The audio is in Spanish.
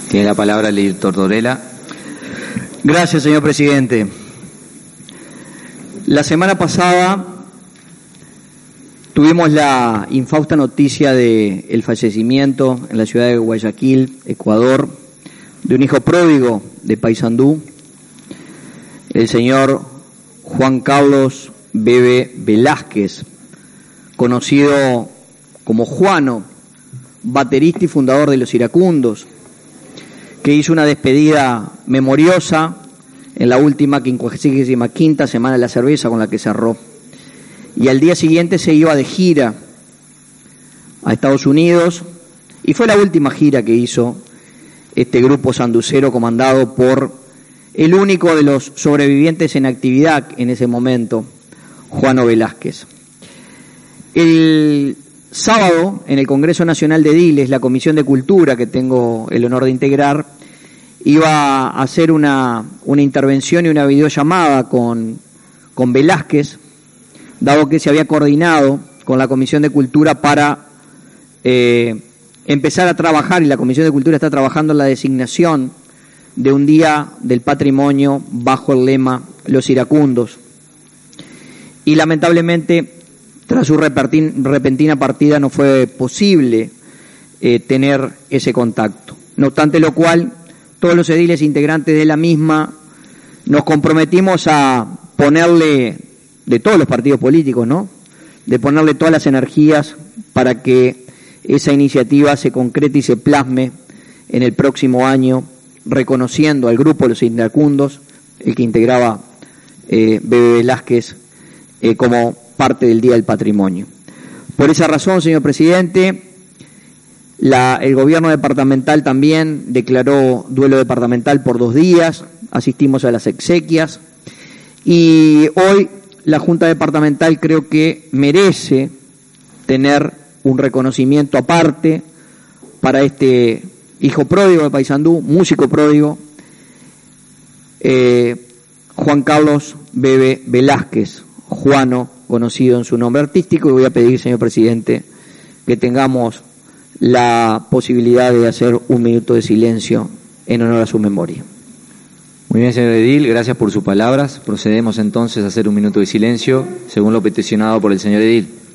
Tiene la palabra el editor Tortorella. Gracias, señor presidente. La semana pasada tuvimos la infausta noticia del fallecimiento en la ciudad de Guayaquil, Ecuador, de un hijo pródigo de Paysandú, el señor Juan Carlos Bebe Velázquez, conocido como Juano, baterista y fundador de Los Iracundos, que hizo una despedida memoriosa en la última 55ª Semana de la Cerveza con la que cerró. Y al día siguiente se iba de gira a Estados Unidos, y fue la última gira que hizo este grupo sanducero comandado por el único de los sobrevivientes en actividad en ese momento, Juano Velázquez. El sábado, en el Congreso Nacional de Ediles, la Comisión de Cultura, que tengo el honor de integrar, iba a hacer una intervención y una videollamada con Velázquez, dado que se había coordinado con la Comisión de Cultura para empezar a trabajar, y la Comisión de Cultura está trabajando en la designación de un día del patrimonio bajo el lema Los Iracundos. Y lamentablemente, tras su repentina partida, no fue posible tener ese contacto. No obstante lo cual, todos los ediles integrantes de la misma nos comprometimos a ponerle, de todos los partidos políticos, ¿no?, de ponerle todas las energías para que esa iniciativa se concrete y se plasme en el próximo año, reconociendo al grupo Los Iracundos, el que integraba Bebe Velázquez, como parte del Día del Patrimonio. Por esa razón, señor presidente, el gobierno departamental también declaró duelo departamental por 2 días, asistimos a las exequias, y hoy la Junta Departamental creo que merece tener un reconocimiento aparte para este hijo pródigo de Paysandú, músico pródigo, Juan Carlos Bebe Velázquez, Juano, conocido en su nombre artístico, y voy a pedir, señor presidente, que tengamos la posibilidad de hacer un minuto de silencio en honor a su memoria. Muy bien, señor edil, gracias por sus palabras. Procedemos entonces a hacer un minuto de silencio, según lo peticionado por el señor edil.